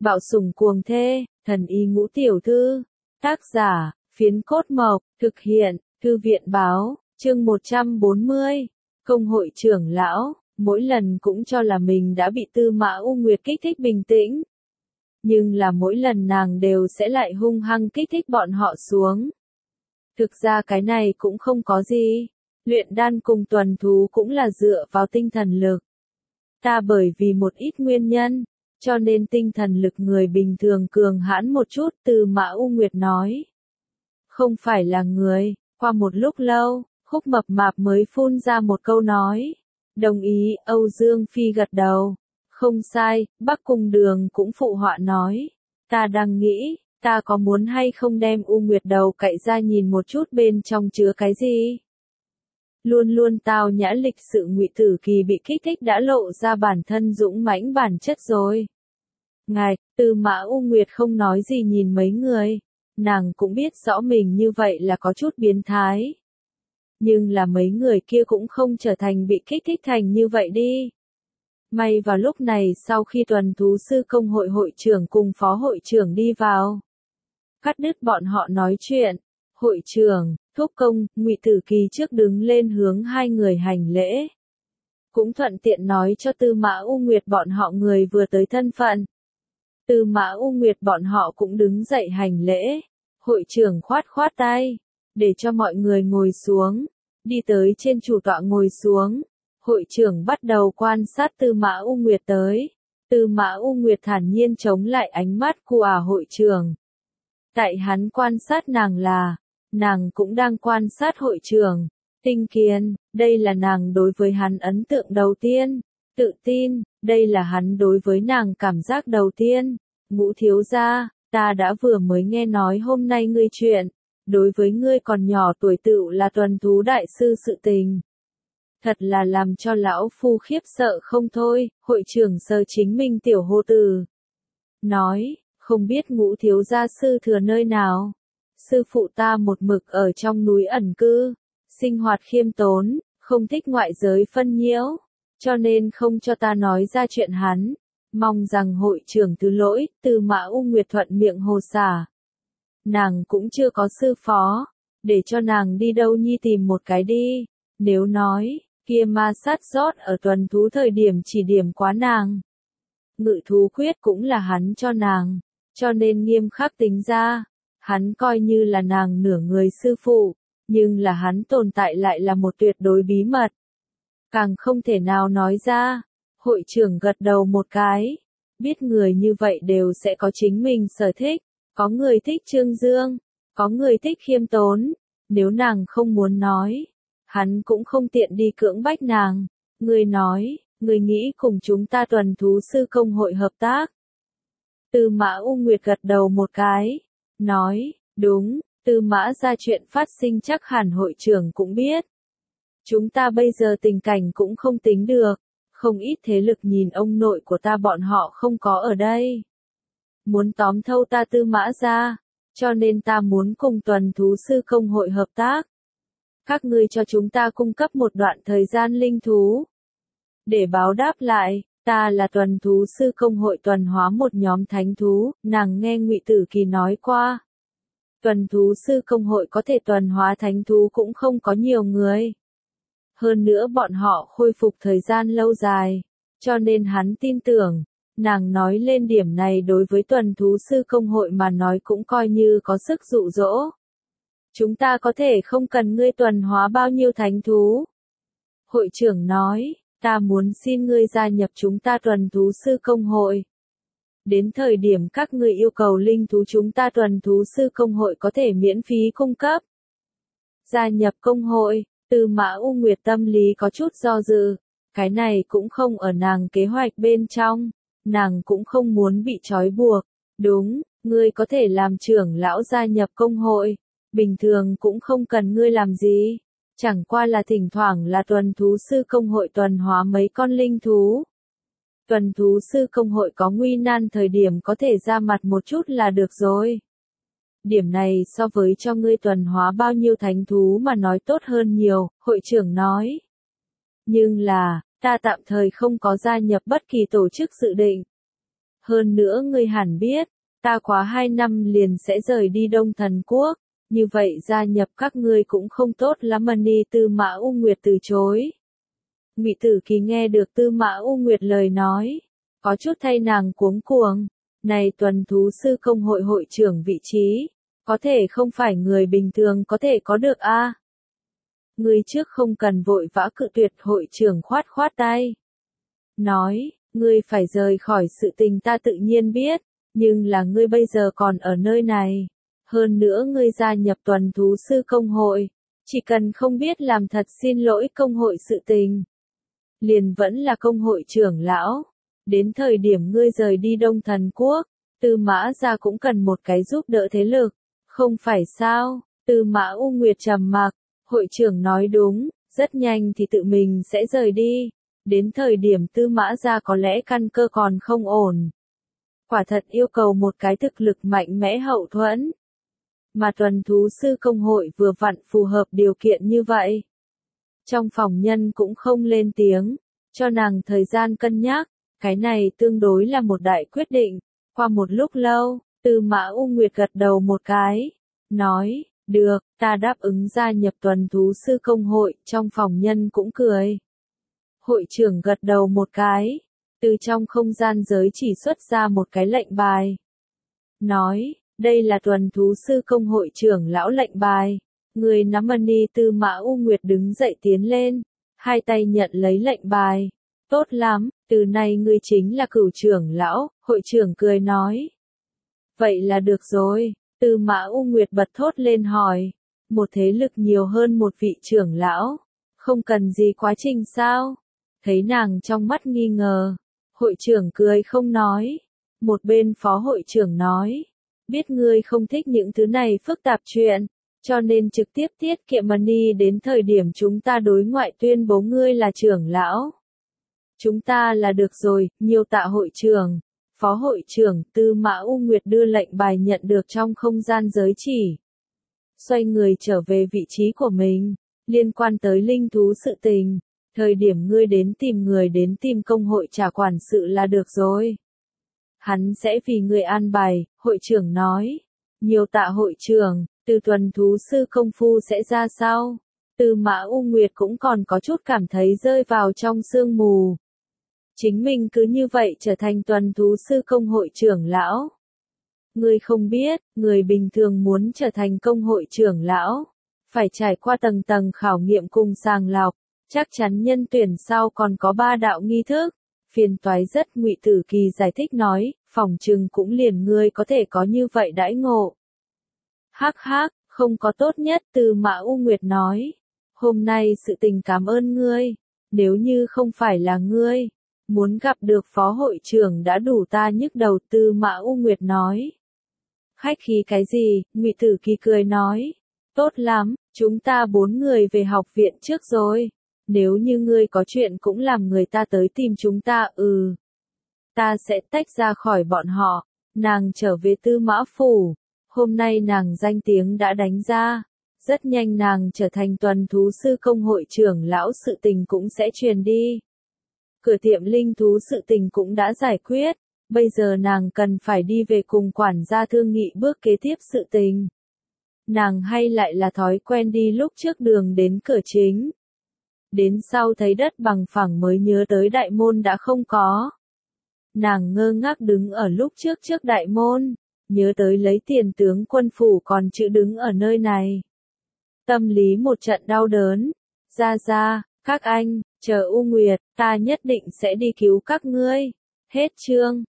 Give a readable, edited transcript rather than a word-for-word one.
Bạo sủng cuồng thê, thần y ngũ tiểu thư. Tác giả, Phiến Cốt Mộc, thực hiện, Thư viện báo, chương 140. Công hội trưởng lão, mỗi lần cũng cho là mình đã bị Tư Mã U Nguyệt kích thích bình tĩnh. Nhưng là mỗi lần nàng đều sẽ lại hung hăng kích thích bọn họ xuống. Thực ra cái này cũng không có gì. Luyện đan cùng tuần thú cũng là dựa vào tinh thần lực. Ta bởi vì một ít nguyên nhân, cho nên tinh thần lực người bình thường cường hãn một chút, Tư Mã U Nguyệt nói. Không phải là người, qua một lúc lâu, Khúc Mập Mạp mới phun ra một câu nói. Đồng ý, Âu Dương Phi gật đầu. Không sai, Bắc Cung Đường cũng phụ họa nói. Ta đang nghĩ, ta có muốn hay không đem U Nguyệt đầu cậy ra nhìn một chút bên trong chứa cái gì? Luôn luôn tao nhã lịch sự Ngụy Tử Kỳ bị kích thích đã lộ ra bản thân dũng mãnh bản chất rồi. Ngài, Tư Mã U Nguyệt không nói gì nhìn mấy người. Nàng cũng biết rõ mình như vậy là có chút biến thái. Nhưng là mấy người kia cũng không trở thành bị kích thích thành như vậy đi. May vào lúc này sau khi tuần thú sư công hội hội trưởng cùng phó hội trưởng đi vào. Cắt đứt bọn họ nói chuyện. Hội trưởng, thúc công, Ngụy Tử Kỳ trước đứng lên hướng hai người hành lễ. Cũng thuận tiện nói cho Tư Mã U Nguyệt bọn họ người vừa tới thân phận. Tư Mã U Nguyệt bọn họ cũng đứng dậy hành lễ. Hội trưởng khoát khoát tay, để cho mọi người ngồi xuống. Đi tới trên chủ tọa ngồi xuống. Hội trưởng bắt đầu quan sát Tư Mã U Nguyệt tới. Tư Mã U Nguyệt thản nhiên chống lại ánh mắt của hội trưởng. Tại hắn quan sát nàng là, nàng cũng đang quan sát hội trưởng. Tinh Kiên, đây là nàng đối với hắn ấn tượng đầu tiên. Tự tin, đây là hắn đối với nàng cảm giác đầu tiên. Ngũ thiếu gia, ta đã vừa mới nghe nói hôm nay ngươi chuyện. Đối với ngươi còn nhỏ tuổi tựu là tuần thú đại sư sự tình. Thật là làm cho lão phu khiếp sợ không thôi, hội trưởng Sơ chính mình tiểu hô tử. Nói, không biết Ngũ thiếu gia sư thừa nơi nào. Sư phụ ta một mực ở trong núi ẩn cư, sinh hoạt khiêm tốn, không thích ngoại giới phân nhiễu, cho nên không cho ta nói ra chuyện hắn. Mong rằng hội trưởng thứ lỗi, Tư Mã U Nguyệt thuận miệng hồ xả. Nàng cũng chưa có sư phó, để cho nàng đi đâu nhi tìm một cái đi. Nếu nói, kia ma sát rót ở tuần thú thời điểm chỉ điểm quá nàng. Ngự thú quyết cũng là hắn cho nàng, cho nên nghiêm khắc tính ra. Hắn coi như là nàng nửa người sư phụ, nhưng là hắn tồn tại lại là một tuyệt đối bí mật. Càng không thể nào nói ra. Hội trưởng gật đầu một cái. Biết người như vậy đều sẽ có chính mình sở thích. Có người thích trương dương, có người thích khiêm tốn. Nếu nàng không muốn nói, hắn cũng không tiện đi cưỡng bách nàng. Người nói, người nghĩ cùng chúng ta tuần thú sư công hội hợp tác. Tư Mã U Nguyệt gật đầu một cái. Nói, đúng, Tư Mã ra chuyện phát sinh chắc hẳn hội trưởng cũng biết. Chúng ta bây giờ tình cảnh cũng không tính được. Không ít thế lực nhìn ông nội của ta bọn họ không có ở đây. Muốn tóm thâu ta Tư Mã ra, cho nên ta muốn cùng tuần thú sư công hội hợp tác. Các ngươi cho chúng ta cung cấp một đoạn thời gian linh thú. Để báo đáp lại, ta là tuần thú sư công hội tuần hóa một nhóm thánh thú, nàng nghe Ngụy Tử Kỳ nói qua. Tuần thú sư công hội có thể tuần hóa thánh thú cũng không có nhiều người. Hơn nữa bọn họ khôi phục thời gian lâu dài, cho nên hắn tin tưởng. Nàng nói lên điểm này đối với tuần thú sư công hội mà nói cũng coi như có sức dụ dỗ. Chúng ta có thể không cần ngươi tuần hóa bao nhiêu thánh thú. Hội trưởng nói, ta muốn xin ngươi gia nhập chúng ta tuần thú sư công hội. Đến thời điểm các ngươi yêu cầu linh thú chúng ta tuần thú sư công hội có thể miễn phí cung cấp. Gia nhập công hội, Tư Mã U Nguyệt tâm lý có chút do dự. Cái này cũng không ở nàng kế hoạch bên trong. Nàng cũng không muốn bị trói buộc. Đúng, ngươi có thể làm trưởng lão gia nhập công hội. Bình thường cũng không cần ngươi làm gì. Chẳng qua là thỉnh thoảng là tuần thú sư công hội tuần hóa mấy con linh thú. Tuần thú sư công hội có nguy nan thời điểm có thể ra mặt một chút là được rồi. Điểm này so với cho ngươi tuần hóa bao nhiêu thánh thú mà nói tốt hơn nhiều, hội trưởng nói. Nhưng là, ta tạm thời không có gia nhập bất kỳ tổ chức dự định. Hơn nữa ngươi hẳn biết, ta quá 2 năm liền sẽ rời đi Đông Thần Quốc, như vậy gia nhập các ngươi cũng không tốt lắm mà. Ni Tư Mã U Nguyệt từ chối. Ngụy Tử Kỳ nghe được Tư Mã U Nguyệt lời nói, có chút thay nàng cuống cuồng. Này tuần thú sư công hội hội trưởng vị trí, có thể không phải người bình thường có thể có được a. Ngươi trước không cần vội vã cự tuyệt. Hội trưởng khoát khoát tay. Nói, ngươi phải rời khỏi sự tình ta tự nhiên biết, nhưng là ngươi bây giờ còn ở nơi này. Hơn nữa ngươi gia nhập tuần thú sư công hội, chỉ cần không biết làm thật xin lỗi công hội sự tình. Liền vẫn là công hội trưởng lão. Đến thời điểm ngươi rời đi Đông Thần Quốc, Tư Mã gia cũng cần một cái giúp đỡ thế lực, không phải sao? Tư Mã U Nguyệt trầm mặc, hội trưởng nói đúng, rất nhanh thì tự mình sẽ rời đi. Đến thời điểm Tư Mã gia có lẽ căn cơ còn không ổn. Quả thật yêu cầu một cái thực lực mạnh mẽ hậu thuẫn. Mà tuần thú sư công hội vừa vặn phù hợp điều kiện như vậy. Trong phòng nhân cũng không lên tiếng, cho nàng thời gian cân nhắc, cái này tương đối là một đại quyết định. Qua một lúc lâu, Tư Mã U Nguyệt gật đầu một cái, nói, được, ta đáp ứng gia nhập tuần thú sư công hội. Trong phòng nhân cũng cười. Hội trưởng gật đầu một cái, từ trong không gian giới chỉ xuất ra một cái lệnh bài. Nói, đây là tuần thú sư công hội trưởng lão lệnh bài. Người nắm Ni Tư Mã U Nguyệt đứng dậy tiến lên, hai tay nhận lấy lệnh bài. Tốt lắm, từ nay ngươi chính là cửu trưởng lão, hội trưởng cười nói. Vậy là được rồi, Tư Mã U Nguyệt bật thốt lên hỏi. Một thế lực nhiều hơn một vị trưởng lão, không cần gì quá trình sao? Thấy nàng trong mắt nghi ngờ, hội trưởng cười không nói. Một bên phó hội trưởng nói, biết ngươi không thích những thứ này phức tạp chuyện, cho nên trực tiếp tiết kiệm money đến thời điểm chúng ta đối ngoại tuyên bố ngươi là trưởng lão. Chúng ta là được rồi, nhiều tạ hội trưởng. Phó hội trưởng Tư Mã U Nguyệt đưa lệnh bài nhận được trong không gian giới chỉ. Xoay người trở về vị trí của mình, liên quan tới linh thú sự tình. Thời điểm ngươi đến tìm người đến tìm công hội trả quản sự là được rồi. Hắn sẽ vì ngươi an bài, hội trưởng nói. Nhiều tạ hội trưởng, từ tuần thú sư công phu sẽ ra sao? Tư Mã U Nguyệt cũng còn có chút cảm thấy rơi vào trong sương mù. Chính mình cứ như vậy trở thành tuần thú sư công hội trưởng lão. Ngươi không biết, người bình thường muốn trở thành công hội trưởng lão, phải trải qua tầng tầng khảo nghiệm cùng sàng lọc, chắc chắn nhân tuyển sau còn có 3 đạo nghi thức. Phiền toái rất. Ngụy Tử Kỳ giải thích nói, phòng trừng cũng liền ngươi có thể có như vậy đãi ngộ. Hắc hắc, không có tốt nhất. Tư Mã U Nguyệt nói, hôm nay sự tình cảm ơn ngươi, nếu như không phải là ngươi, muốn gặp được phó hội trưởng đã đủ ta nhức đầu. Tư Mã U Nguyệt nói. Khách khí cái gì? Ngụy Tử Kỳ cười nói, tốt lắm, chúng ta 4 người về học viện trước rồi. Nếu như ngươi có chuyện cũng làm người ta tới tìm chúng ta. Ta sẽ tách ra khỏi bọn họ. Nàng trở về Tư Mã phủ. Hôm nay nàng danh tiếng đã đánh ra. Rất nhanh nàng trở thành tuần thú sư công hội trưởng lão, sự tình cũng sẽ truyền đi. Cửa tiệm linh thú sự tình cũng đã giải quyết. Bây giờ nàng cần phải đi về cùng quản gia thương nghị bước kế tiếp sự tình. Nàng hay lại là thói quen đi lúc trước đường đến cửa chính. Đến sau thấy đất bằng phẳng mới nhớ tới đại môn đã không có. Nàng ngơ ngác đứng ở lúc trước đại môn, nhớ tới lấy tiền tướng quân phủ còn chữ đứng ở nơi này. Tâm lý một trận đau đớn. Ra, các anh, chờ U Nguyệt, ta nhất định sẽ đi cứu các ngươi. Hết chương.